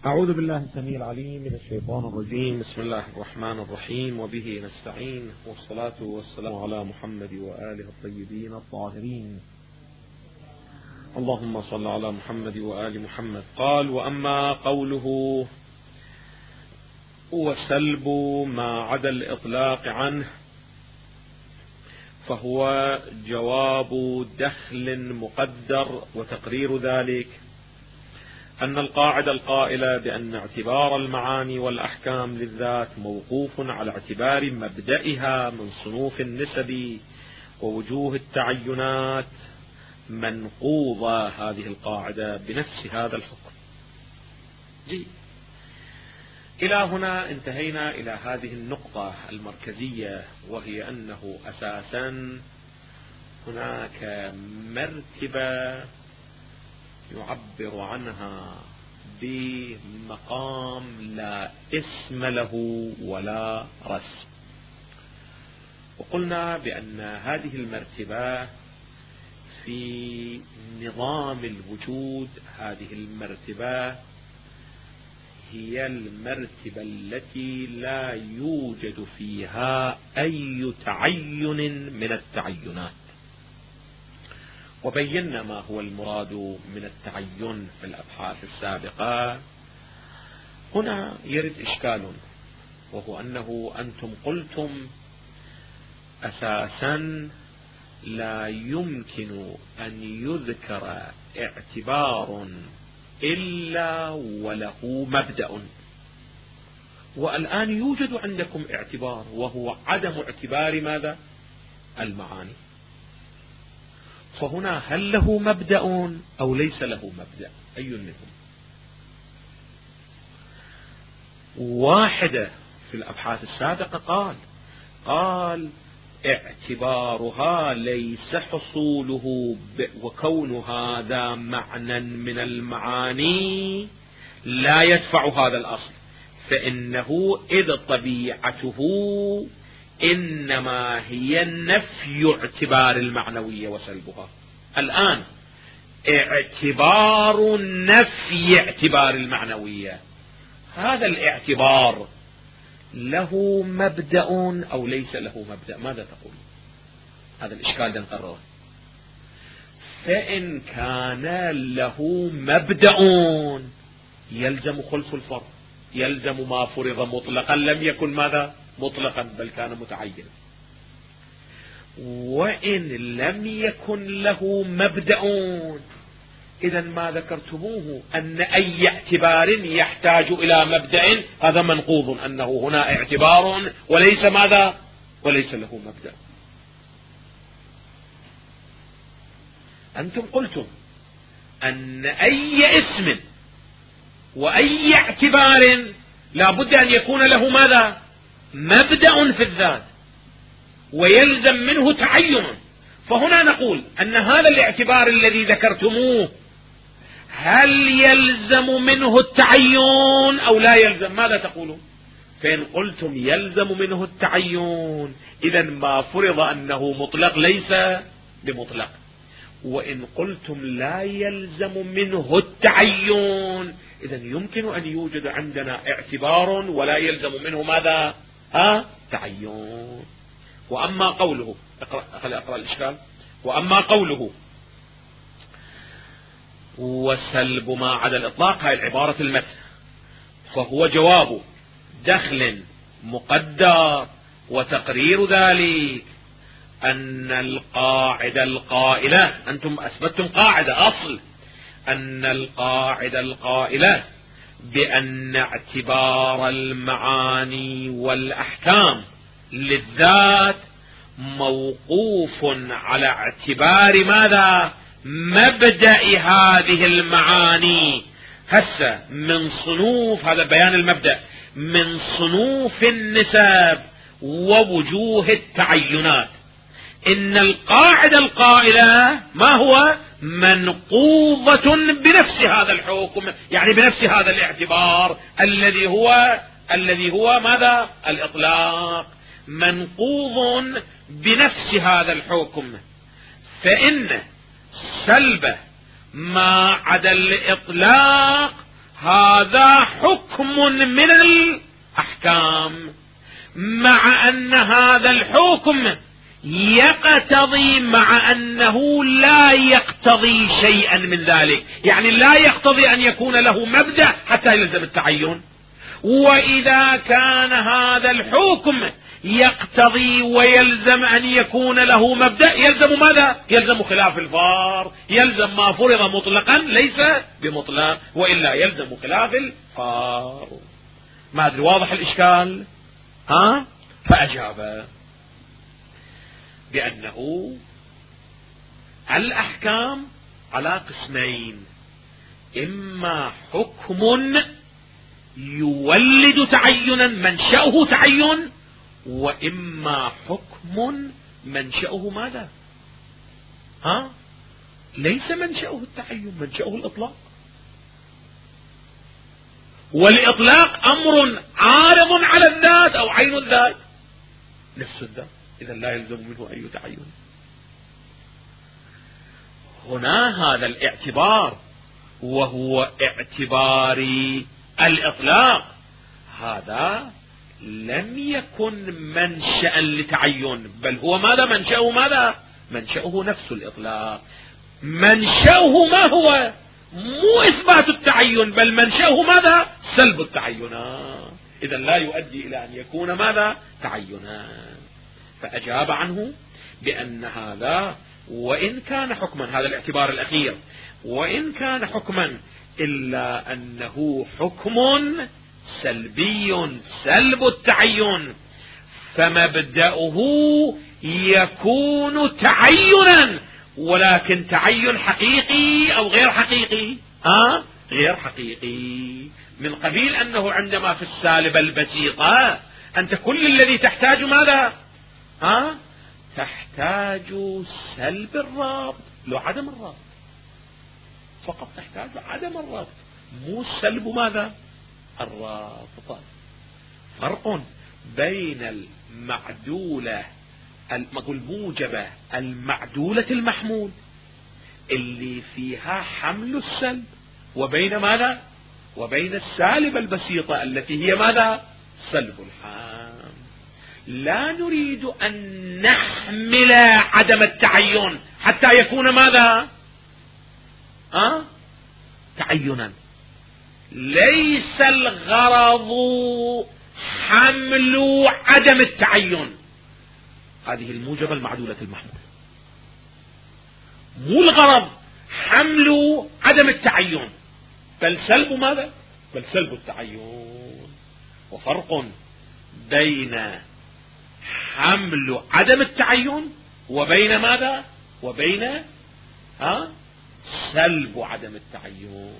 أعوذ بالله السميع العليم من الشيطان الرجيم. بسم الله الرحمن الرحيم، وبه نستعين، والصلاة والسلام على محمد وآله الطيبين الطاهرين. اللهم صل على محمد وآل محمد. قال: وأما قوله وسلب ما عدا الإطلاق عنه فهو جواب دخل مقدر، وتقرير ذلك أن القاعدة القائلة بأن اعتبار المعاني والأحكام للذات موقوف على اعتبار مبدئها من صنوف النسب ووجوه التعينات منقوضة هذه القاعدة بنفس هذا الحكم. إلى هنا انتهينا إلى هذه النقطة المركزية، وهي أنه أساسا هناك مرتبة يعبر عنها بمقام لا اسم له ولا رسم. وقلنا بأن هذه المرتبة في نظام الوجود، هذه المرتبة هي المرتبة التي لا يوجد فيها أي تعين من التعينات. وبينا ما هو المراد من التعين في الأبحاث السابقة. هنا يرد إشكال، وهو أنه أنتم قلتم أساسا لا يمكن أن يذكر اعتبار إلا وله مبدأ، والآن يوجد عندكم اعتبار وهو عدم اعتبار ماذا؟ المعاني. فهنا هل له مبدأ أو ليس له مبدأ؟ أي منهم؟ واحدة في الأبحاث السابقة قال اعتبارها ليس حصوله وكون هذا معنى من المعاني لا يدفع هذا الأصل، فإنه إذ طبيعته إنما هي نفي اعتبار المعنوية وسلبها. الآن اعتبار نفي اعتبار المعنوية، هذا الاعتبار له مبدأ أو ليس له مبدأ؟ ماذا تقول؟ هذا الإشكال نقرره. فإن كان له مبدأ يلزم خلف الفرض، يلزم ما فرض مطلقا لم يكن ماذا؟ مطلقا، بل كان متعينا. وإن لم يكن له مبدأ، إذا ما ذكرتموه أن أي اعتبار يحتاج إلى مبدأ هذا منقوض، أنه هنا اعتبار وليس ماذا؟ وليس له مبدأ. أنتم قلتم أن أي اسم وأي اعتبار لا بد أن يكون له ماذا؟ مبدأ في الذات، ويلزم منه تعين. فهنا نقول أن هذا الاعتبار الذي ذكرتموه هل يلزم منه التعين أو لا يلزم؟ ماذا تقولون؟ فإن قلتم يلزم منه التعين، إذا ما فرض أنه مطلق ليس بمطلق. وإن قلتم لا يلزم منه التعين، إذا يمكن أن يوجد عندنا اعتبار ولا يلزم منه ماذا؟ تعين. وأما قوله، أقرأ الإشكال. وأما قوله وسلب ما عدا الإطلاق، هاي العبارة المتن، فهو جواب دخل مقدر، وتقرير ذلك أن القاعدة القائلة، أنتم أثبتتم قاعدة أصل، أن القاعدة القائلة بأن اعتبار المعاني والأحكام للذات موقوف على اعتبار ماذا؟ مبدأ هذه المعاني. هسه من صنوف، هذا بيان المبدأ، من صنوف النسب ووجوه التعينات، إن القاعدة القائلة ما هو؟ منقوضة بنفس هذا الحكم، يعني بنفس هذا الاعتبار الذي هو ماذا؟ الإطلاق، منقوض بنفس هذا الحكم. فإن سلب ما عدا الإطلاق هذا حكم من الأحكام، مع أن هذا الحكم يقتضي مع أنه لا يقتضي شيئا من ذلك، يعني لا يقتضي أن يكون له مبدأ حتى يلزم التعين. وإذا كان هذا الحكم يقتضي ويلزم أن يكون له مبدأ، يلزم ماذا؟ يلزم خلاف الفار، يلزم ما فرض مطلقا ليس بمطلق، وإلا يلزم خلاف الفار. ما أدري واضح الإشكال؟ فأجاب بأنه الأحكام على قسمين: إما حكم يولد تعينا منشأه تعين، وإما حكم منشأه ماذا؟ ليس منشأه التعين، منشأه الإطلاق، والإطلاق أمر عارض على الذات أو عين الذات نفس الذات، إذا لا يلزم منه أي تعين. هنا هذا الاعتبار وهو اعتبار الإطلاق، هذا لم يكن منشأ لتعين، بل هو ماذا؟ منشأه ماذا؟ منشأه نفس الإطلاق. منشأه ما هو؟ مو إثبات التعين، بل منشأه ماذا؟ سلب التعينات، إذا لا يؤدي إلى أن يكون ماذا؟ تعينا. فأجاب عنه بأن هذا وإن كان حكما، هذا الاعتبار الأخير، وإن كان حكما إلا أنه حكم سلبي سلب التعين، فمبدأه يكون تعينا، ولكن تعين حقيقي أو غير حقيقي؟ غير حقيقي، من قبيل أنه عندما في السالبة البسيطة أنت كل الذي تحتاج ماذا؟ تحتاج سلب الرابط، لو عدم الرابط فقط، تحتاج عدم الرابط مو سلب ماذا؟ الرابط. فرق بين المعدولة الموجبة المعدولة المحمول اللي فيها حمل السلب، وبين ماذا؟ وبين السالبة البسيطة التي هي ماذا؟ سلب الحمل. لا نريد أن نحمل عدم التعين حتى يكون ماذا؟ تعينا. ليس الغرض حمل عدم التعين، هذه الموجبة المعدولة المحمول، مو الغرض حمل عدم التعين، بل سلب ماذا؟ بل سلب التعين. وفرق بين حمل عدم التعين وبين ماذا؟ وبين سلب عدم التعين.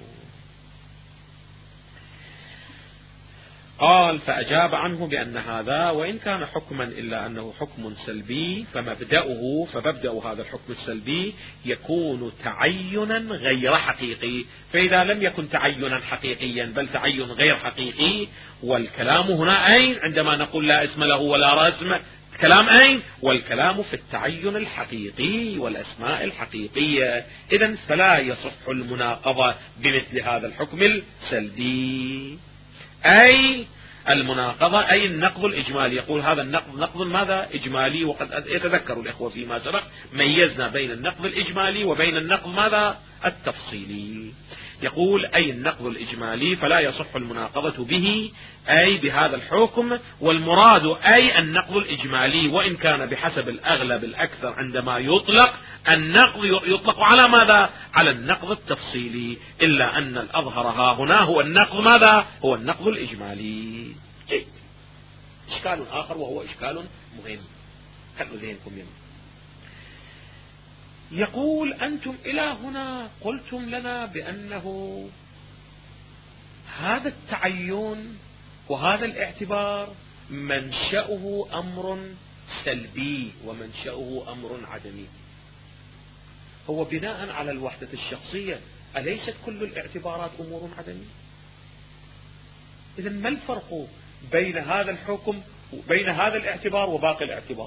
قال: فأجاب عنه بأن هذا وإن كان حكما إلا أنه حكم سلبي، فمبدأ هذا الحكم السلبي يكون تعينا غير حقيقي. فإذا لم يكن تعينا حقيقيا بل تعين غير حقيقي، والكلام هنا أين؟ عندما نقول لا اسم له ولا رسم، الكلام أين؟ والكلام في التعين الحقيقي والأسماء الحقيقية. إذن فلا يصح المناقضة بمثل هذا الحكم السلبي، أي المناقضة، أي النقض الإجمالي. يقول هذا النقض نقض ماذا؟ إجمالي. وقد يتذكر الإخوة فيما سبق ميزنا بين النقض الإجمالي وبين النقض ماذا؟ التفصيلي. يقول أي النقض الإجمالي فلا يصح المناقضة به، أي بهذا الحكم. والمراد أي النقض الإجمالي، وإن كان بحسب الأغلب الأكثر عندما يطلق النقض يطلق على ماذا؟ على النقض التفصيلي، إلا أن الأظهر ها هنا هو النقض ماذا؟ هو النقض الإجمالي. إشكال آخر وهو إشكال مهم، خلوا ذهنكم يمين. يقول: أنتم إلى هنا قلتم لنا بأنه هذا التعين وهذا الاعتبار منشأه أمر سلبي ومنشأه أمر عدمي. هو بناء على الوحدة الشخصية أليست كل الاعتبارات أمور عدمية؟ إذن ما الفرق بين هذا الحكم وبين هذا الاعتبار وباقي الاعتبار؟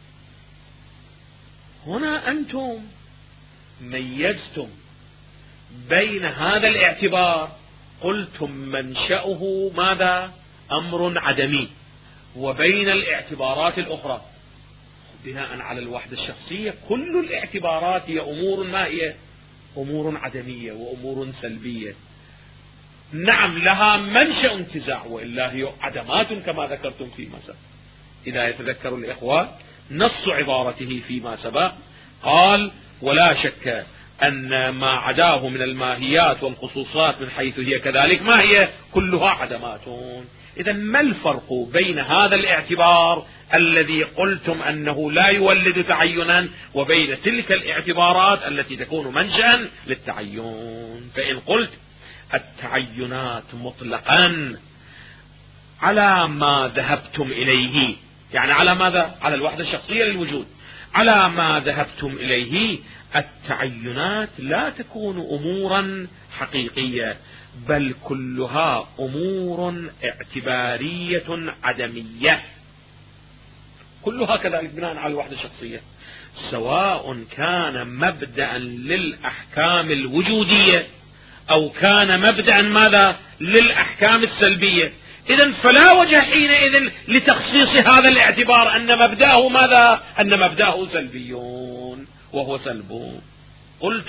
هنا أنتم ميزتم بين هذا الاعتبار قلتم منشأه ماذا؟ أمر عدمي، وبين الاعتبارات الأخرى بناء على الوحدة الشخصية كل الاعتبارات هي أمور ما هي؟ أمور عدمية وأمور سلبية. نعم لها منشأ انتزاع، وإلا هي عدمات كما ذكرتم فيما سبق. إذا يتذكر الإخوة نص عبارته فيما سبق قال: ولا شك أن ما عداه من الماهيات والخصوصات من حيث هي كذلك ما هي؟ كلها عدمات. إذا ما الفرق بين هذا الاعتبار الذي قلتم أنه لا يولد تعينا وبين تلك الاعتبارات التي تكون منشأ للتعين؟ فإن قلت التعينات مطلقا على ما ذهبتم إليه، يعني على ماذا؟ على الوحدة الشخصية للوجود، على ما ذهبتم إليه التعينات لا تكون أمورا حقيقية، بل كلها أمور اعتبارية عدمية، كلها كذلك بناء على الوحدة الشخصية، سواء كان مبدأ للأحكام الوجودية أو كان مبدأ ماذا؟ للأحكام السلبية. إذن فلا وجه حينئذ لتخصيص هذا الاعتبار أن مبدأه ماذا؟ أن مبدأه سلبيون وهو سلب. قلت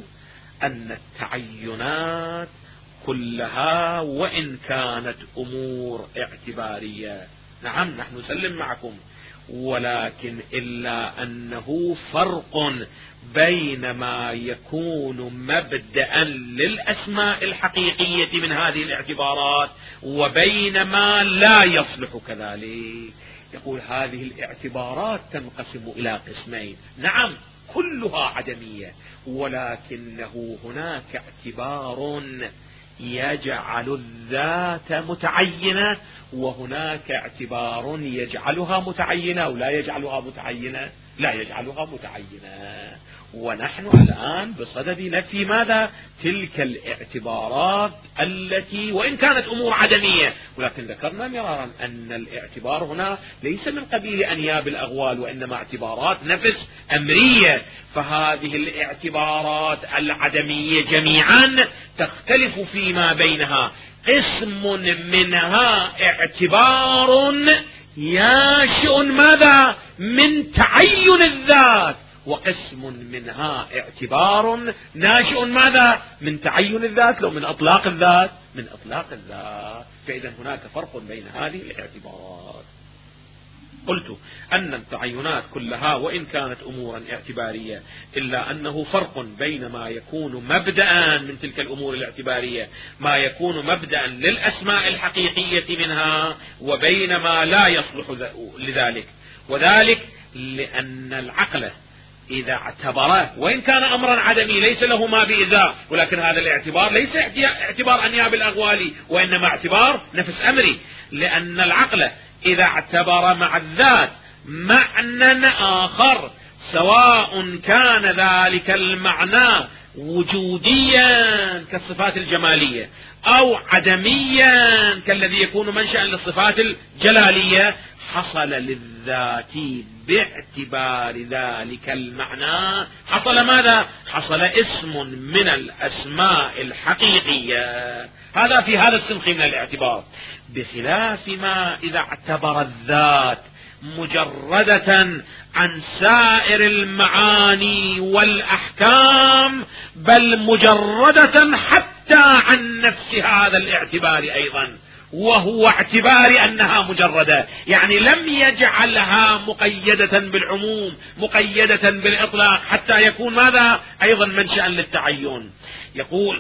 أن التعينات كلها وإن كانت أمور اعتبارية، نعم نحن نسلم معكم، ولكن إلا أنه فرق بين ما يكون مبدأ للأسماء الحقيقية من هذه الاعتبارات وبين ما لا يصلح كذلك. يقول هذه الاعتبارات تنقسم إلى قسمين، نعم كلها عدمية، ولكنه هناك اعتبار يجعل الذات متعينة، وهناك اعتبار يجعلها متعينة أو لا يجعلها متعينة، لا يجعلها متعينة. ونحن الآن بصدد نفي ماذا؟ تلك الاعتبارات التي وإن كانت أمور عدمية، ولكن ذكرنا مرارا أن الاعتبار هنا ليس من قبيل أنياب الأغوال، وإنما اعتبارات نفس أمرية. فهذه الاعتبارات العدمية جميعا تختلف فيما بينها، قسم منها اعتبار ياشئ ماذا؟ من تعين الذات، وقسم منها اعتبار ناشئ ماذا؟ من تعين الذات، لو من اطلاق الذات، من اطلاق الذات. فاذا هناك فرق بين هذه الاعتبارات. قلت أن التعينات كلها وإن كانت أمورا اعتبارية، إلا أنه فرق بين ما يكون مبدأ من تلك الأمور الاعتبارية، ما يكون مبدأ للأسماء الحقيقية منها، وبين ما لا يصلح لذلك. وذلك لأن العقل إذا اعتبره وإن كان أمرا عدمي ليس له ما بإزاء، ولكن هذا الاعتبار ليس اعتبار أنياب الأغوال، وإنما اعتبار نفس أمري، لأن العقل إذا اعتبر مع الذات معنى آخر، سواء كان ذلك المعنى وجوديا كالصفات الجمالية أو عدميا كالذي يكون منشأ للصفات الجلالية، حصل للذات باعتبار ذلك المعنى حصل ماذا؟ حصل اسم من الأسماء الحقيقية. هذا في هذا السنخ من الاعتبار، بخلاف ما إذا اعتبر الذات مجردة عن سائر المعاني والأحكام، بل مجردة حتى عن نفس هذا الاعتبار أيضا، وهو اعتبار أنها مجردة، يعني لم يجعلها مقيدة بالعموم مقيدة بالإطلاق حتى يكون ماذا؟ أيضا منشأ للتعين. يقول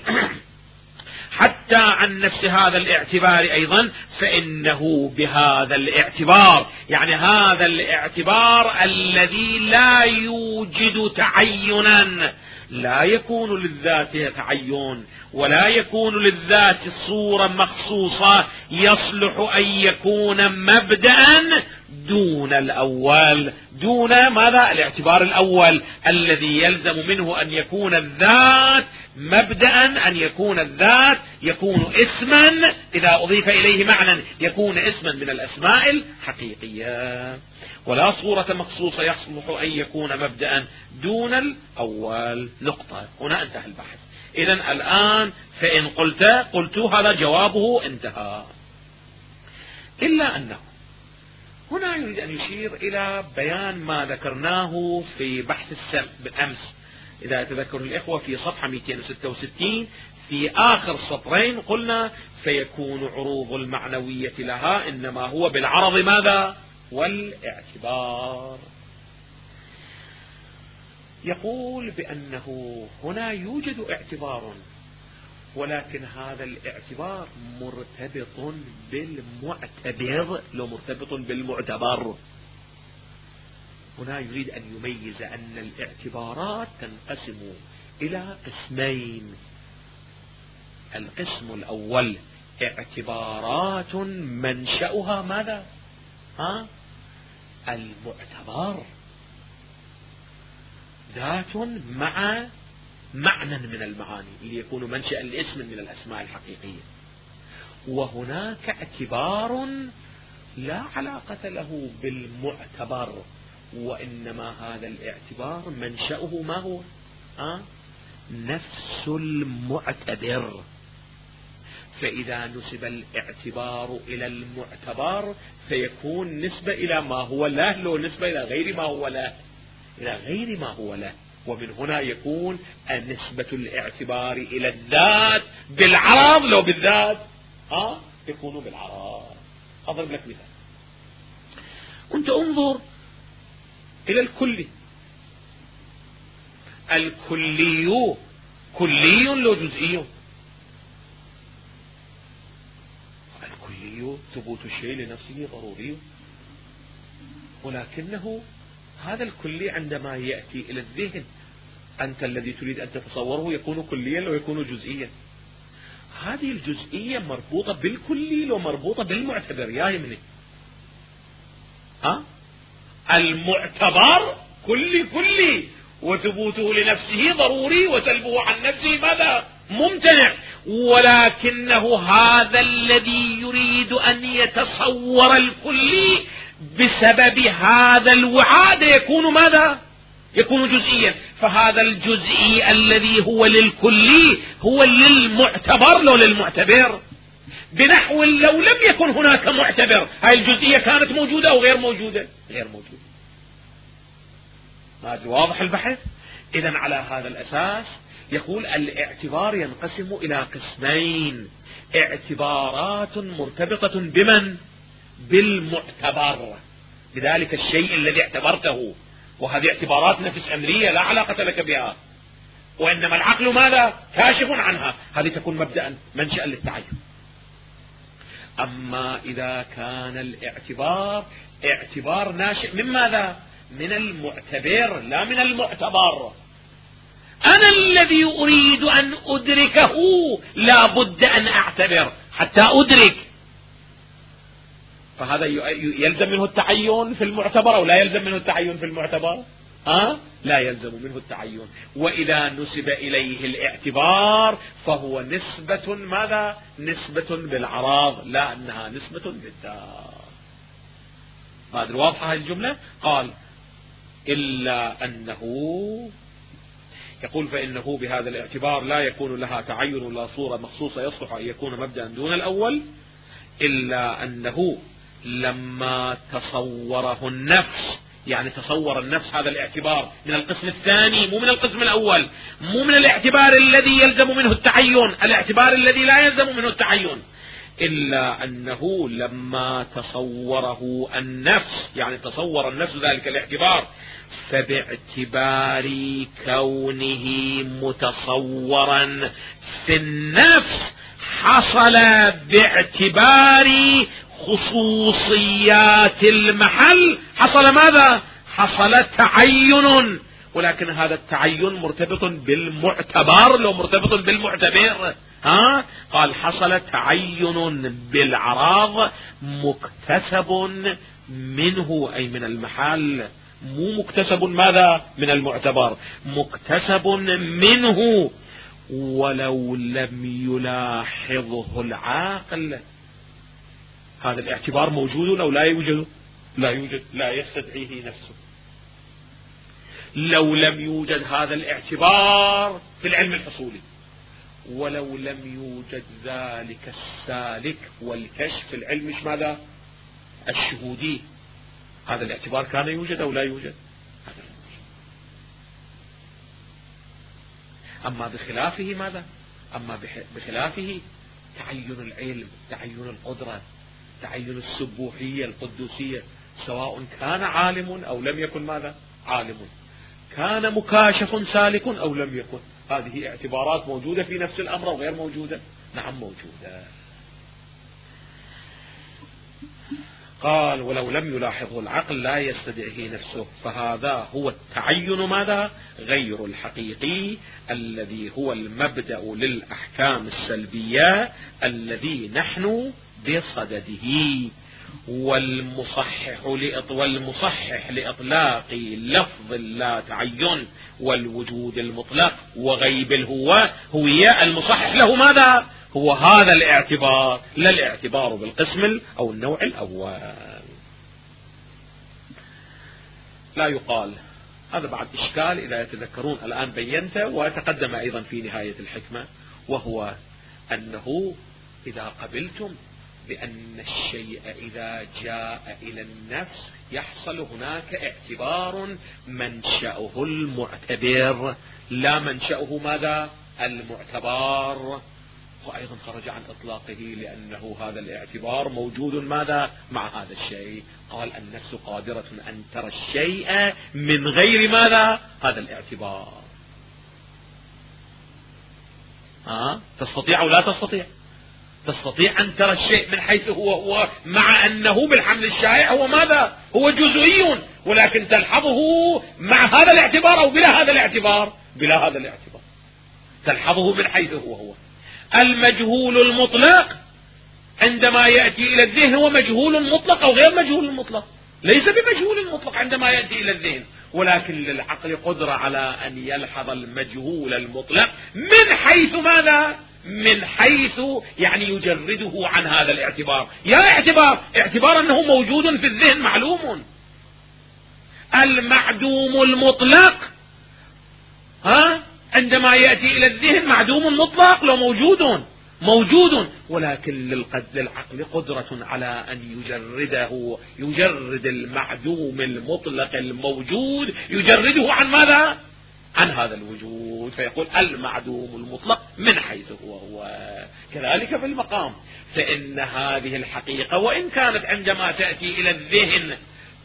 حتى عن نفس هذا الاعتبار أيضا، فإنه بهذا الاعتبار، يعني هذا الاعتبار الذي لا يوجد تعينا، لا يكون للذات تعين ولا يكون للذات صورة مخصوصة، يصلح أن يكون مبدأ دون الأول، دون ماذا؟ الاعتبار الأول الذي يلزم منه أن يكون الذات مبدأ، أن يكون الذات يكون اسما، إذا أضيف إليه معنى يكون اسما من الأسماء الحقيقية، ولا صورة مخصوصة يصلح أن يكون مبدأ دون الأول. نقطة. هنا انتهى البحث. إذا الآن فإن قلت هذا جوابه انتهى. إلا أنه هنا يريد أن يشير إلى بيان ما ذكرناه في بحث بالأمس، إذا يتذكر الإخوة في صفحة 266 في آخر سطرين قلنا فيكون عروض المعنوية لها إنما هو بالعرض ماذا؟ والاعتبار. يقول بأنه هنا يوجد اعتبار، ولكن هذا الاعتبار مرتبط بالمعتبر لو مرتبط بالمعتبر. هنا يريد أن يميز أن الاعتبارات تنقسم إلى قسمين. القسم الأول اعتبارات منشأها ماذا؟ المعتبر، ذات مع معنى من المعاني ليكون منشأ الاسم من الأسماء الحقيقية. وهناك اعتبار لا علاقة له بالمعتبر، وإنما هذا الاعتبار منشأه ما هو؟ نفس المعتبر. فإذا نسب الاعتبار إلى المعتبر فيكون نسبة إلى ما هو له، لو نسبة إلى غير ما هو له إلى غير ما هو له. ومن هنا يكون نسبة الاعتبار إلى الذات بالعرض، لو بالذات يكون بالعرض. أضرب لك مثال. كنت انظر إلى الكلي. الكلي كلي لو جزئي. الكلي ثبوت الشيء لنفسه ضروري، ولكنه هذا الكلي عندما يأتي إلى الذهن أنت الذي تريد أن تتصوره يكون كليا ويكون جزئيا. هذه الجزئية مربوطة بالكلي ومربوطة بالمعتبر. يا يمني المعتبر كلي وثبوته لنفسه ضروري وسلبه عن نفسه ماذا؟ ممتنع. ولكنه هذا الذي يريد أن يتصور الكلي بسبب هذا الوعاد يكون ماذا؟ يكون جزئيا. فهذا الجزئي الذي هو للكلي هو للمعتبر لو للمعتبر. بنحو لو لم يكن هناك معتبر هاي الجزئية كانت موجودة أو غير موجودة؟ غير موجودة. هذا واضح البحث. إذن على هذا الأساس يقول الاعتبار ينقسم إلى قسمين: اعتبارات مرتبطة بمن؟ بالمعتبر، بذلك الشيء الذي اعتبرته، وهذه اعتبارات نفس أمرية لا علاقة لك بها، وإنما العقل ماذا؟ كاشف عنها. هذه تكون مبدأ منشأ للتعين. أما إذا كان الاعتبار اعتبار ناشئ من ماذا؟ من المعتبر لا من المعتبر. أنا الذي أريد أن أدركه لا بد أن أعتبر حتى أدرك. فهذا يلزم منه التعين في المعتبر أو لا يلزم منه التعين في المعتبر؟ لا يلزم منه التعين. وإذا نسب إليه الاعتبار فهو نسبة ماذا؟ نسبة بالعراض، لا أنها نسبة بالذات. هذه واضحة الجملة. قال إلا أنه يقول فإنه بهذا الاعتبار لا يكون لها تعين ولا صورة مخصوصة يصلح أن يكون مبدأ دون الأول، إلا أنه لما تصوره النفس، يعني تصور النفس هذا الاعتبار من القسم الثاني مو من القسم الأول، مو من الاعتبار الذي يلزم منه التعين، الاعتبار الذي لا يلزم منه التعين. إلا أنه لما تصوره النفس، يعني تصور النفس ذلك الاعتبار، فباعتبار كونه متصورا في النفس حصل باعتبار خصوصيات المحل، حصل ماذا؟ حصل تعين. ولكن هذا التعين مرتبط بالمعتبر لو مرتبط بالمعتبر. قال حصل تعين بالعراض مكتسب منه، أي من المحل، مو مكتسب ماذا؟ من المعتبر، مكتسب منه ولو لم يلاحظه العاقل. هذا الاعتبار موجود أو لا يوجد؟ لا يوجد، لا يستدعيه نفسه. لو لم يوجد هذا الاعتبار في العلم الحصولي ولو لم يوجد ذلك السالك والكشف العلم مش ماذا الشهودي، هذا الاعتبار كان يوجد أو لا يوجد؟ أما بخلافه ماذا؟ أما بخلافه تعين العلم، تعين القدرة، تعين السبوحية القدوسية، سواء كان عالم أو لم يكن ماذا عالم، كان مكاشف سالك أو لم يكن، هذه اعتبارات موجودة في نفس الأمر وغير موجودة؟ نعم موجودة. قال ولو لم يلاحظه العقل لا يستدعيه نفسه، فهذا هو التعين ماذا غير الحقيقي الذي هو المبدأ للأحكام السلبية الذي نحن بصدده. والمصحح لإطلاق لفظ لا تعين والوجود المطلق وغيب الهوية، المصحح له ماذا هو هذا الاعتبار، لا الاعتبار بالقسم أو النوع الأول. لا يقال، هذا بعد إشكال إذا يتذكرون الآن بينته ويتقدم أيضا في نهاية الحكمة، وهو أنه إذا قبلتم بأن الشيء إذا جاء إلى النفس يحصل هناك اعتبار منشأه المعتبر لا منشأه ماذا المعتبر، وأيضا خرج عن إطلاقه لأنه هذا الاعتبار موجود ماذا مع هذا الشيء. قال النفس قادرة أن ترى الشيء من غير ماذا هذا الاعتبار. تستطيع أو لا تستطيع؟ تستطيع أن ترى الشيء من حيث هو مع أنه بالحمل الشائع هو ماذا هو جزئي، ولكن تلحظه مع هذا الاعتبار أو بلا هذا الاعتبار؟ بلا هذا الاعتبار تلحظه من حيث هو. المجهول المطلق عندما يأتي إلى الذهن هو مجهول مطلق أو غير مجهول مطلق؟ ليس بمجهول مطلق عندما يأتي إلى الذهن، ولكن للعقل قدرة على أن يلحظ المجهول المطلق من حيث ماذا من حيث يعني يجرده عن هذا الاعتبار. يا اعتبار أنه موجود في الذهن معلوم. المعدوم المطلق عندما يأتي إلى الذهن معدوم مطلق لو موجود، ولكن للعقل قدرة على أن يجرد المعدوم المطلق الموجود، يجرده عن ماذا عن هذا الوجود، فيقول المعدوم المطلق من حيث هو. كذلك في المقام، فإن هذه الحقيقة وإن كانت عندما تأتي إلى الذهن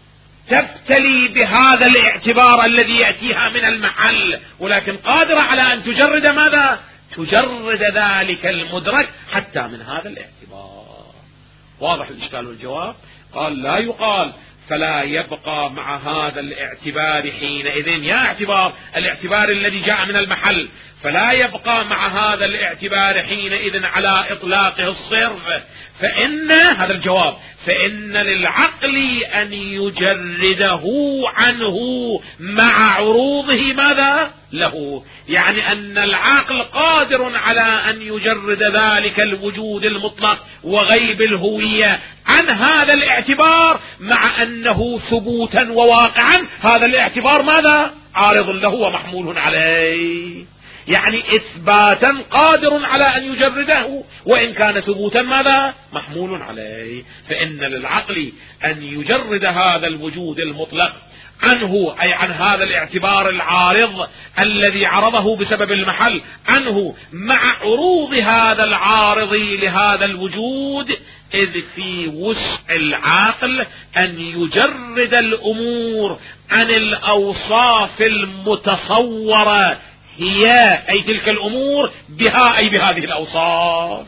تبتلي بهذا الاعتبار الذي يأتيها من المحل، ولكن قادرة على أن تجرد ماذا تجرد ذلك المدرك حتى من هذا الاعتبار. واضح الإشكال والجواب؟ قال لا يقال فلا يبقى مع هذا الاعتبار حينئذ، يا الاعتبار الذي جاء من المحل، فلا يبقى مع هذا الاعتبار حينئذ على إطلاقه الصرف، فإن هذا الجواب فإن للعقل أن يجرده عنه مع عروضه ماذا له، يعني أن العقل قادر على أن يجرد ذلك الوجود المطلق وغيب الهوية عن هذا الاعتبار، مع أنه ثبوتا وواقعا هذا الاعتبار ماذا عارض له ومحمول عليه، يعني إثباتا قادر على أن يجرده وإن كان ثبوتا ماذا محمول عليه. فإن للعقل أن يجرد هذا الوجود المطلق عنه، أي عن هذا الاعتبار العارض الذي عرضه بسبب المحل عنه، مع عروض هذا العارض لهذا الوجود، إذ في وسع العقل أن يجرد الأمور عن الأوصاف المتصورة هي أي تلك الأمور بها أي بهذه الأوصاف،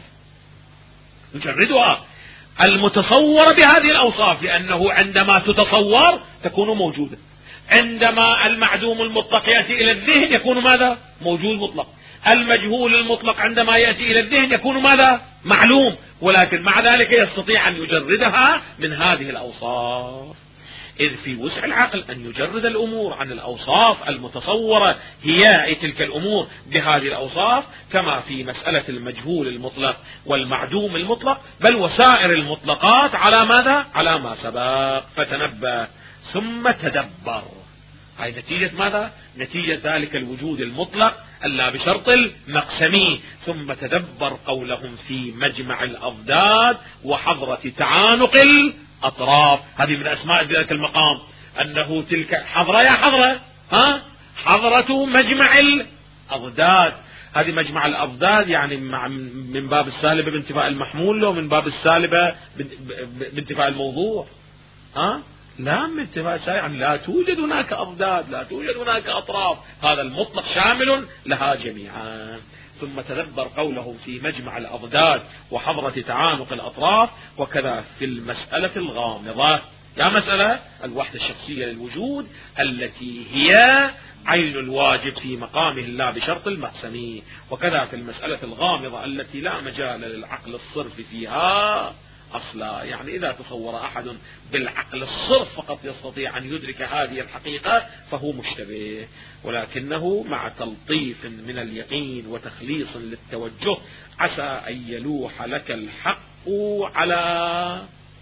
يجردها المتصورة بهذه الأوصاف، لأنه عندما تتصور تكون موجودة، عندما المعدوم المطلق يأتي إلى الذهن يكون ماذا موجود مطلق، المجهول المطلق عندما يأتي إلى الذهن يكون ماذا معلوم، ولكن مع ذلك يستطيع أن يجردها من هذه الأوصاف. إذ في وسع العقل أن يجرد الأمور عن الأوصاف المتصورة هي أي تلك الأمور بهذه الأوصاف، كما في مسألة المجهول المطلق والمعدوم المطلق، بل وسائر المطلقات على ماذا على ما سبق. فتنبه ثم تدبر، هاي نتيجة ماذا؟ نتيجة ذلك الوجود المطلق ألا بشرط المقسمي. ثم تدبر قولهم في مجمع الأضداد وحضرة تعانق الأطراف. هذه من أسماء ذلك المقام، أنه تلك حضرة، يا حضرة، حضرة مجمع الأضداد. هذه مجمع الأضداد يعني من باب السالبة بانتفاء المحمول له، من باب السالبة بانتفاء الموضوع. لا من انتفاء شيء، يعني لا توجد هناك أضداد، لا توجد هناك أطراف، هذا المطلق شامل لها جميعا. ثم تدبر قولهم في مجمع الأضداد وحضرة تعانق الأطراف. وكذا في المسألة الغامضة، يا مسألة الوحدة الشخصية للوجود التي هي عين الواجب في مقامه لا بشرط المقسمي. وكذا في المسألة الغامضة التي لا مجال للعقل الصرف فيها أصلا، يعني إذا تصور أحد بالعقل الصرف فقط يستطيع أن يدرك هذه الحقيقة فهو مشتبه، ولكنه مع تلطيف من اليقين وتخليص للتوجه عسى أن يلوح لك الحق على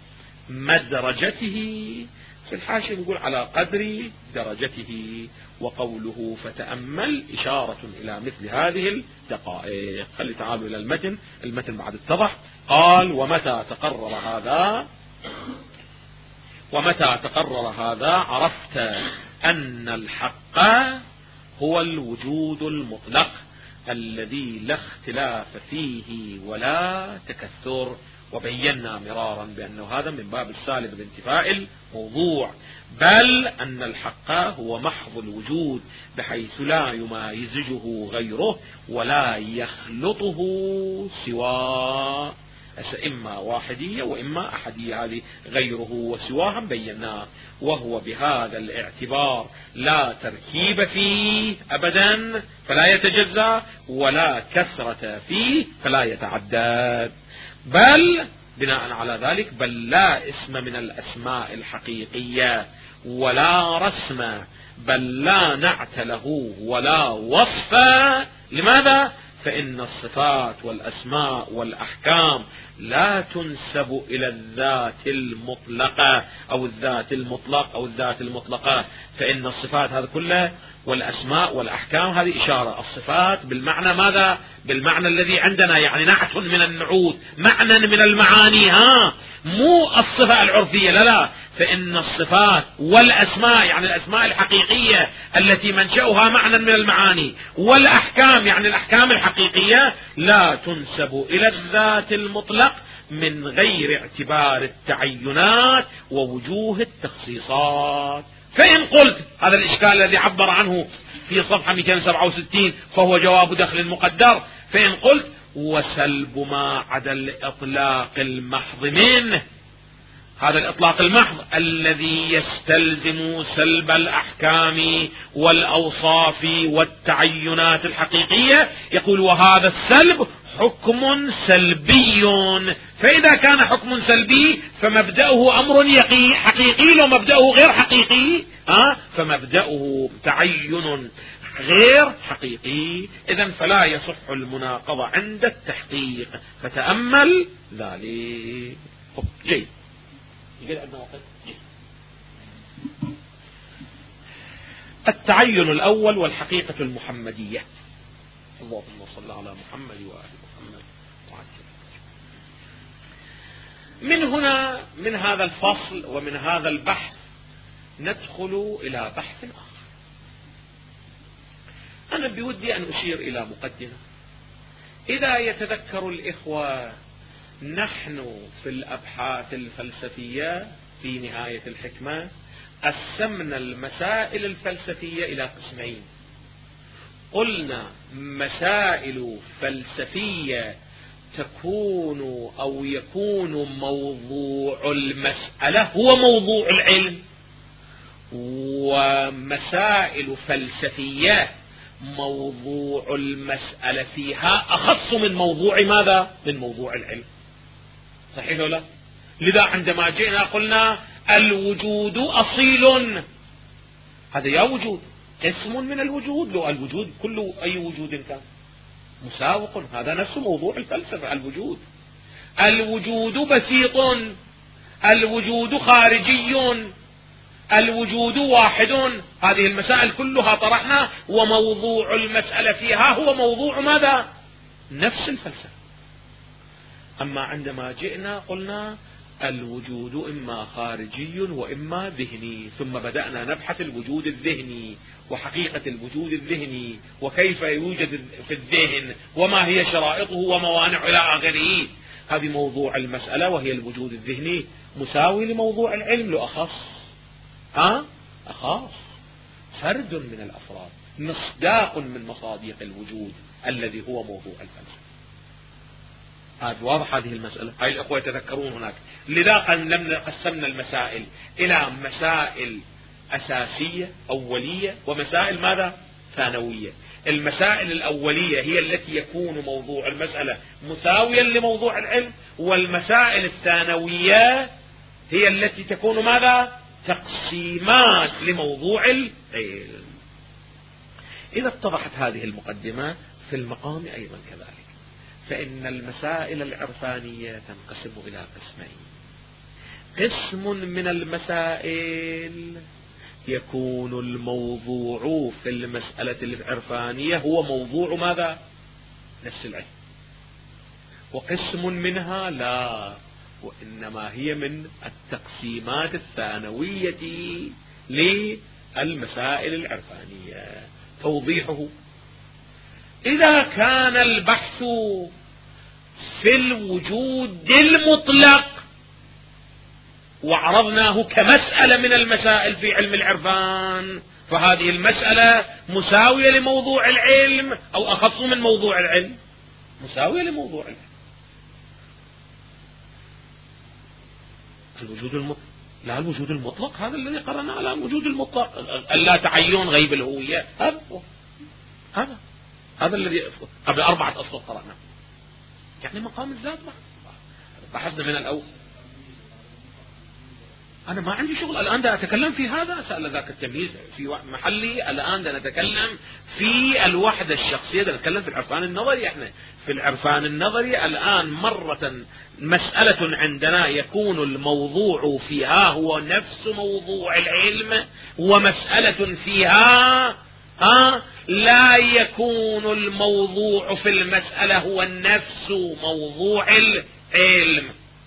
مدرجته. في الحاشية نقول على قدر درجته. وقوله فتأمل إشارة إلى مثل هذه الدقائق. خلي تعالوا إلى المتن بعد اتضح. قال ومتى تقرر هذا عرفت أن الحق هو الوجود المطلق الذي لا اختلاف فيه ولا تكثر. وبينا مرارا بأنه هذا من باب السالب بانتفاء الموضوع، بل أن الحق هو محض الوجود بحيث لا يمازجه غيره ولا يخلطه سواه، إما واحدية وإما أحدية. هذه غيره وسواه بيناه. وهو بهذا الاعتبار لا تركيب فيه أبدا فلا يتجزأ، ولا كثرة فيه فلا يتعدد، بل بناء على ذلك بل لا اسم من الأسماء الحقيقية ولا رسم، بل لا نعت له ولا وصف. لماذا؟ فإن الصفات والأسماء والأحكام لا تنسب إلى الذات المطلقة أو الذات المطلق أو الذات المطلقة. فإن الصفات هذا كله والأسماء والأحكام هذه إشارة. الصفات بالمعنى ماذا؟ بالمعنى الذي عندنا، يعني نعت من النعوت، معنى من المعاني، مو الصفة العرفية، لا. فإن الصفات والأسماء يعني الأسماء الحقيقية التي منشأها معنى من المعاني، والأحكام يعني الأحكام الحقيقية لا تنسب إلى الذات المطلق من غير اعتبار التعينات ووجوه التخصيصات. فإن قلت هذا الإشكال الذي عبر عنه في صفحة 267 فهو جواب دخل مقدر. فإن قلت وسلب ما عدا الإطلاق المحض منه، هذا الإطلاق المحض الذي يستلزم سلب الأحكام والأوصاف والتعينات الحقيقية، يقول وهذا السلب حكم سلبي. فإذا كان حكم سلبي فمبدأه أمر حقيقي، لو مبدأه غير حقيقي فمبدأه تعين غير حقيقي. إذن فلا يصح المناقضة عند التحقيق، فتأمل ذلك. جيد. التعين الأول والحقيقة المحمدية. اللهم صل على محمد وآل محمد. من هنا من هذا الفصل ومن هذا البحث ندخل إلى بحث آخر. أنا بودي أن أشير إلى مقدمة. إذا يتذكر الإخوة نحن في الأبحاث الفلسفية في نهاية الحكمة قسمنا المسائل الفلسفية إلى قسمين. قلنا مسائل فلسفية تكون أو يكون موضوع المسألة هو موضوع العلم، ومسائل فلسفية موضوع المسألة فيها أخص من موضوع ماذا؟ من موضوع العلم. صحيح ولا؟ لذا عندما جئنا قلنا الوجود أصيل، هذا يا وجود قسم من الوجود، لو الوجود كله أي وجود كان مساوق، هذا نفس موضوع الفلسفة. الوجود بسيط، الوجود خارجي، الوجود واحد. هذه المسائل كلها طرحنا، وموضوع المسألة فيها هو موضوع ماذا؟ نفس الفلسفة. أما عندما جئنا قلنا الوجود إما خارجي وإما ذهني، ثم بدأنا نبحث الوجود الذهني وحقيقة الوجود الذهني وكيف يوجد في الذهن وما هي شرائطه وموانعه إلى آخره. هذه موضوع المسألة، وهي الوجود الذهني مساوي لموضوع العلم، لو أخص فرد من الأفراد، مصداق من مصادق الوجود الذي هو موضوع الفلسفة. هذا واضح هذه المسألة. هاي الأخوة يتذكرون هناك. لذا قسمنا المسائل إلى مسائل أساسية أولية ومسائل ماذا؟ ثانوية. المسائل الأولية هي التي يكون موضوع المسألة مساويا لموضوع العلم، والمسائل الثانوية هي التي تكون ماذا؟ تقسيمات لموضوع العلم. إذا اتضحت هذه المقدمة في المقام أيضا كذلك، فإن المسائل العرفانية تنقسم إلى قسمين. قسم من المسائل يكون الموضوع في المسألة العرفانية هو موضوع ماذا؟ نفس العلم. وقسم منها لا، وإنما هي من التقسيمات الثانوية للمسائل العرفانية. توضيحه: إذا كان البحث في الوجود المطلق وعرضناه كمسألة من المسائل في علم العرفان، فهذه المسألة مساوية لموضوع العلم أو أخص من موضوع العلم، مساوية لموضوع العلم. الوجود المطلق، لا الوجود المطلق هذا الذي قرأنا على الوجود المطلق، اللا تعين غيب الهوية، هذا الذي قبل 4 أسطر قرأنا، يعني مقام الذات. بحثنا من الأول. أنا ما عندي شغل الآن دا أتكلم في هذا، سأل ذاك التمييز في محلي. الآن دا نتكلم في الوحدة الشخصية، دا نتكلم في العرفان النظري. احنا في العرفان النظري الآن مرة مسألة عندنا يكون الموضوع فيها هو نفس موضوع العلم، ومسألة فيها لا يكون الموضوع في المسألة هو نفس موضوع العلم.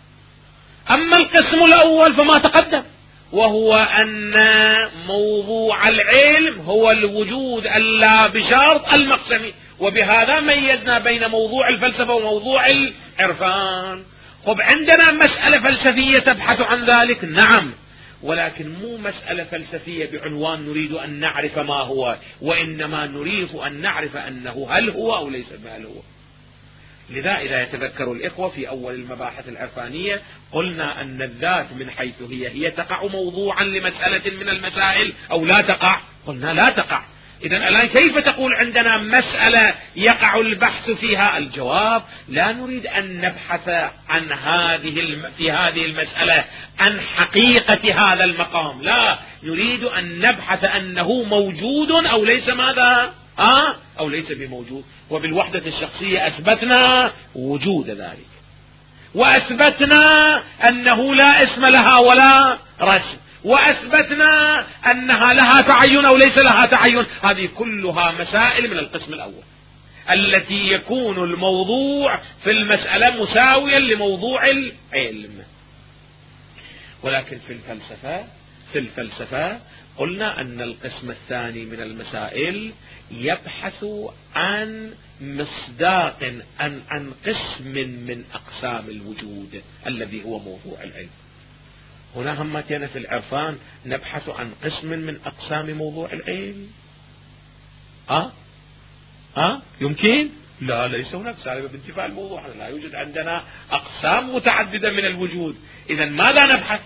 أما القسم الأول فما تقدم، وهو أن موضوع العلم هو الوجود اللا بشرط المقسمي، وبهذا ميزنا بين موضوع الفلسفة وموضوع العرفان. طب عندنا مسألة فلسفية تبحث عن ذلك، نعم، ولكن مو مسألة فلسفية بعنوان نريد أن نعرف ما هو، وإنما نريد أن نعرف أنه هل هو أو ليس بهل هو. لذا إذا يتذكر الإخوة في أول المباحث العرفانية قلنا أن الذات من حيث هي تقع موضوعا لمسألة من المسائل أو لا تقع؟ قلنا لا تقع. إذن الآن كيف تقول عندنا مسألة يقع البحث فيها؟ الجواب: لا نريد أن نبحث عن في هذه المسألة عن حقيقة هذا المقام، لا، نريد أن نبحث أنه موجود أو ليس ماذا؟ أو ليس بموجود. وبالوحدة الشخصية أثبتنا وجود ذلك، وأثبتنا أنه لا اسم لها ولا رسم، وأثبتنا أنها لها تعين أو ليس لها تعين. هذه كلها مسائل من القسم الأول التي يكون الموضوع في المسألة مساويا لموضوع العلم. ولكن في الفلسفة قلنا أن القسم الثاني من المسائل يبحث عن مصداق، عن قسم من أقسام الوجود الذي هو موضوع العلم. هنا همتنا في العرفان نبحث عن قسم من أقسام موضوع العلم. يمكن؟ لا، ليس هناك سالبة بانتفاء الموضوع، لا يوجد عندنا أقسام متعددة من الوجود. إذن ماذا نبحث؟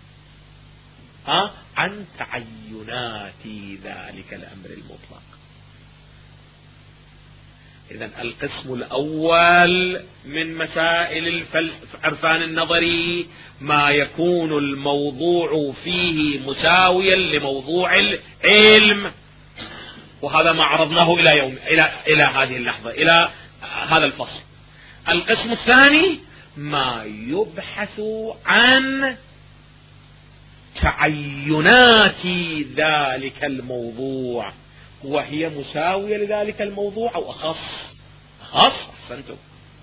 عن تعينات ذلك الأمر المطلق. إذن القسم الأول من مسائل العرفان النظري ما يكون الموضوع فيه مساويا لموضوع العلم، وهذا ما عرضناه إلى هذه اللحظة، إلى هذا الفصل. القسم الثاني ما يبحث عن تعينات ذلك الموضوع، وهي مساوية لذلك الموضوع أو أخص. أحسنتم،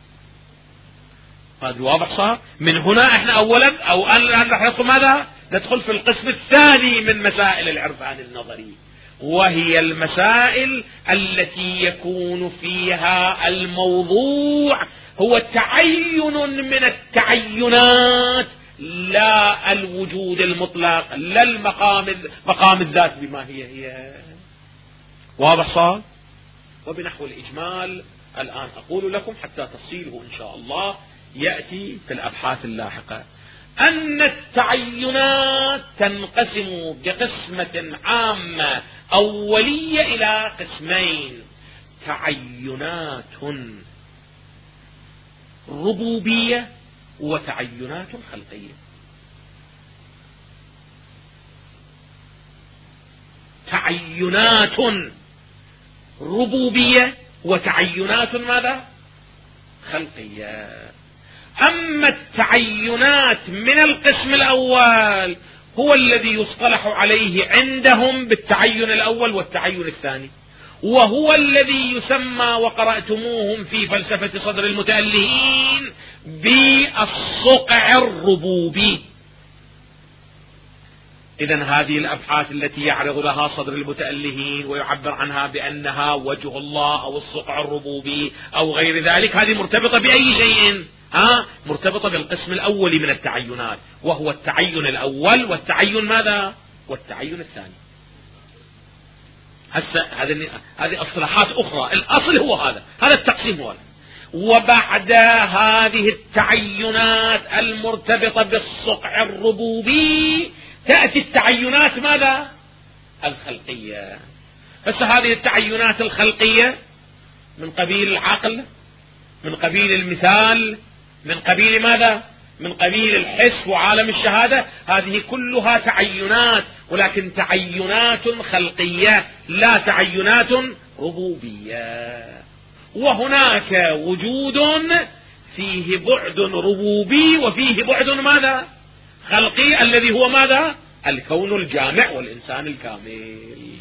هذا واضح صار. من هنا احنا اولا او الان راح ندخل ماذا؟ ندخل في القسم الثاني من مسائل العرفان النظري، وهي المسائل التي يكون فيها الموضوع هو تعين من التعينات، لا الوجود المطلق، لا مقام الذات بما هي. واضح صار؟ وبنحو الإجمال الآن أقول لكم حتى تفصيله إن شاء الله يأتي في الأبحاث اللاحقة، أن التعينات تنقسم بقسمة عامة أولية إلى قسمين: تعينات ربوبية وتعينات خلقية. تعينات ربوبية وتعينات ماذا؟ خلقية. أما التعينات من القسم الأول هو الذي يصطلح عليه عندهم بالتعين الأول والتعين الثاني، وهو الذي يسمى وقرأتموهم في فلسفة صدر المتألهين بالصقع الربوبي. إذن هذه الأبحاث التي يعرض لها صدر المتألهين ويعبر عنها بأنها وجه الله أو الصقع الربوبي أو غير ذلك، هذه مرتبطة بأي شيء؟ مرتبطة بالقسم الأول من التعينات، وهو التعين الأول والتعين ماذا؟ والتعين الثاني. هسه هذه اصطلاحات أخرى، الأصل هو هذا التقسيم هو. وبعد هذه التعينات المرتبطة بالصقع الربوبي تأتي التعينات ماذا؟ الخلقية. هسه هذه التعينات الخلقية من قبيل العقل، من قبيل المثال، من قبيل ماذا؟ من قبيل الحس وعالم الشهادة. هذه كلها تعينات، ولكن تعينات خلقية لا تعينات ربوبية. وهناك وجود فيه بعد ربوبي وفيه بعد ماذا؟ خلقي، الذي هو ماذا؟ الكون الجامع والإنسان الكامل.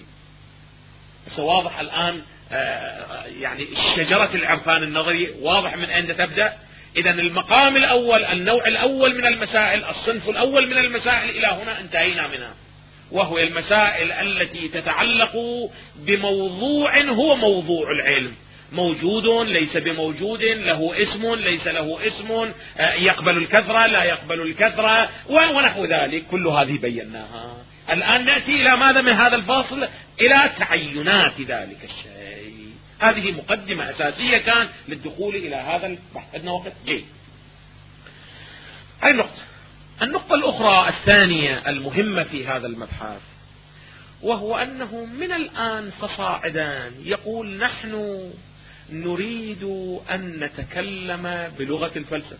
واضح الآن يعني شجرة العرفان النظري واضح من أين تبدأ. إذن المقام الأول، النوع الأول من المسائل، الصنف الأول من المسائل، إلى هنا انتهينا منها، وهو المسائل التي تتعلق بموضوع هو موضوع العلم: موجود ليس بموجود، له اسم ليس له اسم، يقبل الكثرة لا يقبل الكثرة، ونحو ذلك. كل هذه بيناها. الآن نأتي إلى ماذا من هذا الفاصل؟ إلى تعينات ذلك الشيء. هذه مقدمة أساسية كان للدخول إلى هذا البحث. عندنا وقت جيد. هاي النقطة الأخرى الثانية المهمة في هذا المبحث، وهو أنه من الآن فصاعدا يقول: نحن نريد أن نتكلم بلغة الفلسفة.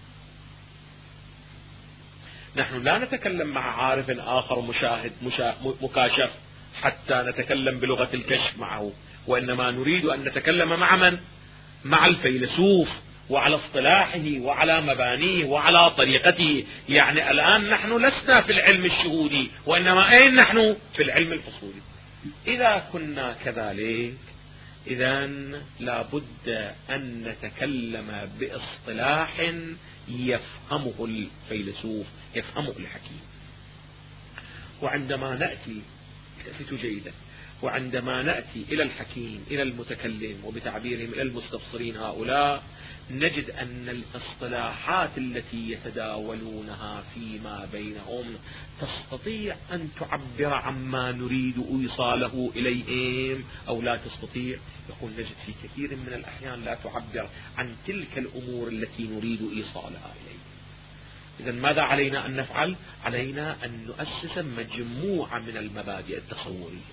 نحن لا نتكلم مع عارف آخر مشاهد مكاشف حتى نتكلم بلغة الكشف معه، وإنما نريد أن نتكلم مع من؟ مع الفيلسوف، وعلى اصطلاحه وعلى مبانيه وعلى طريقته. يعني الآن نحن لسنا في العلم الشهودي، وإنما أين نحن؟ في العلم الفصولي. إذا كنا كذلك إذن لابد أن نتكلم باصطلاح يفهمه الفيلسوف، يفهمه الحكيم. وعندما نأتي جيدا، وعندما نأتي إلى الحكيم، إلى المتكلم، وبتعبيرهم إلى المستبصرين هؤلاء، نجد أن الاصطلاحات التي يتداولونها فيما بينهم تستطيع أن تعبر عما نريد إيصاله إليهم أو لا تستطيع. يقول نجد في كثير من الأحيان لا تعبر عن تلك الأمور التي نريد إيصالها إليه. إذن ماذا علينا أن نفعل؟ علينا أن نؤسس مجموعة من المبادئ التصورية،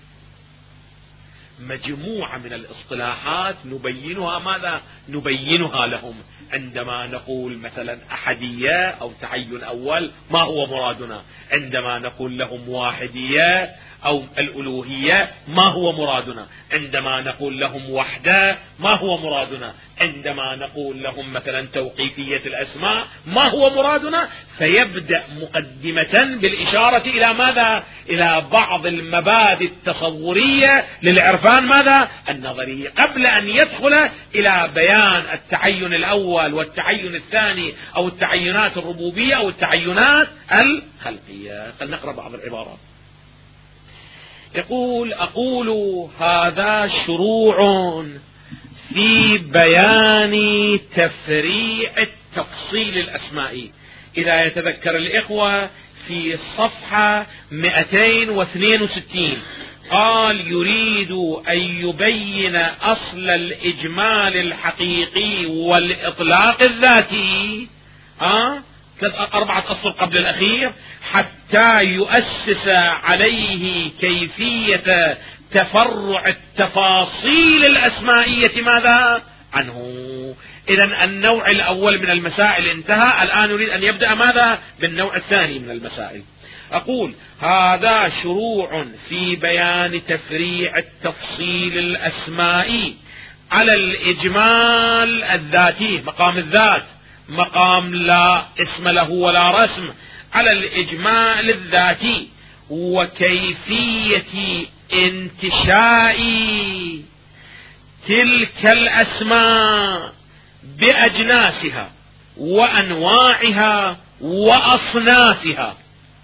مجموعة من الاصطلاحات نبينها. ماذا نبينها لهم؟ عندما نقول مثلا أحدية أو تعين أول، ما هو مرادنا؟ عندما نقول لهم واحدية أو الألوهية، ما هو مرادنا؟ عندما نقول لهم وحدة، ما هو مرادنا؟ عندما نقول لهم مثلا توقيفية الأسماء، ما هو مرادنا؟ فيبدأ مقدمة بالإشارة إلى ماذا؟ إلى بعض المبادئ التصورية للعرفان ماذا؟ النظري، قبل أن يدخل إلى بيان التعين الأول والتعين الثاني أو التعينات الربوبية أو التعينات الخلقية. فلنقرأ بعض العبارات. يقول: أقول هذا شروع في بيان تفريع التفصيل الأسمائي. إذا يتذكر الإخوة في الصفحة 262 قال: يريد أن يبين أصل الإجمال الحقيقي والإطلاق الذاتي، 4 أسطر قبل الأخير، حتى يؤسس عليه كيفية تفرع التفاصيل الأسمائية ماذا عنه. إذن النوع الأول من المسائل انتهى، الآن يريد أن يبدأ ماذا بالنوع الثاني من المسائل. أقول: هذا شروع في بيان تفريع التفصيل الأسمائي على الإجمال الذاتي، مقام الذات، مقام لا اسم له ولا رسم، على الإجمال الذاتي وكيفية انتشاء تلك الأسماء بأجناسها وأنواعها وأصنافها.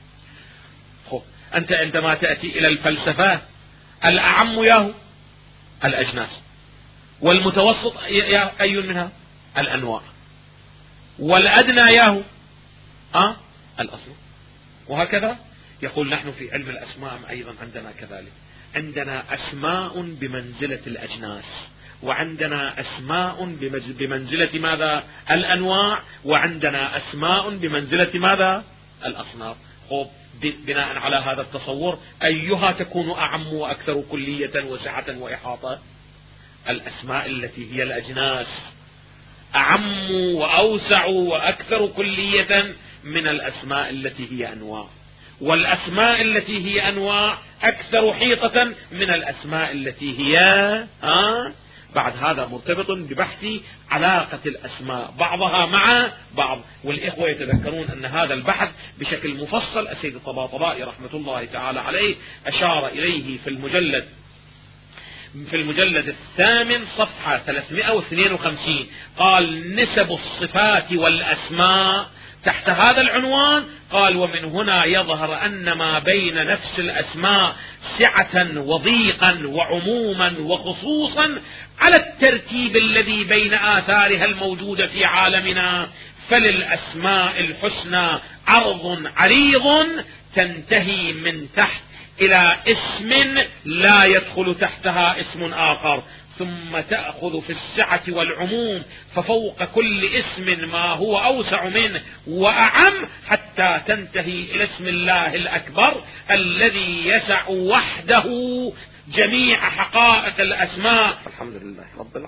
أنت عندما تأتي إلى الفلسفة، الأعم ياهو الأجناس، والمتوسط أي منها الأنواع، والأدنى ياهو الأصل، وهكذا. يقول: نحن في علم الأسماء أيضا عندنا كذلك، عندنا أسماء بمنزلة الأجناس، وعندنا أسماء بمنزلة ماذا الأنواع، وعندنا أسماء بمنزلة ماذا الأصناف. بناء على هذا التصور أيها تكون أعم وأكثر كلية وسعة وإحاطة؟ الأسماء التي هي الأجناس أعم وأوسع وأكثر كلية من الأسماء التي هي أنواع، والأسماء التي هي أنواع أكثر حيطة من الأسماء التي هي بعد هذا مرتبط ببحث علاقة الأسماء بعضها مع بعض. والإخوة يتذكرون أن هذا البحث بشكل مفصل السيد الطباطبائي رحمة الله تعالى عليه أشار إليه في المجلد 8 صفحة 352. قال: نسب الصفات والأسماء تحت هذا العنوان. قال: ومن هنا يظهر أن ما بين نفس الأسماء سعة وضيقا وعموما وخصوصا على الترتيب الذي بين آثارها الموجودة في عالمنا. فللأسماء الحسنى عرض عريض تنتهي من تحت إلى اسم لا يدخل تحتها اسم آخر، ثم تأخذ في السعة والعموم، ففوق كل اسم ما هو أوسع منه وأعم، حتى تنتهي إلى اسم الله الأكبر الذي يسع وحده جميع حقائق الأسماء. الحمد لله رب العالمين.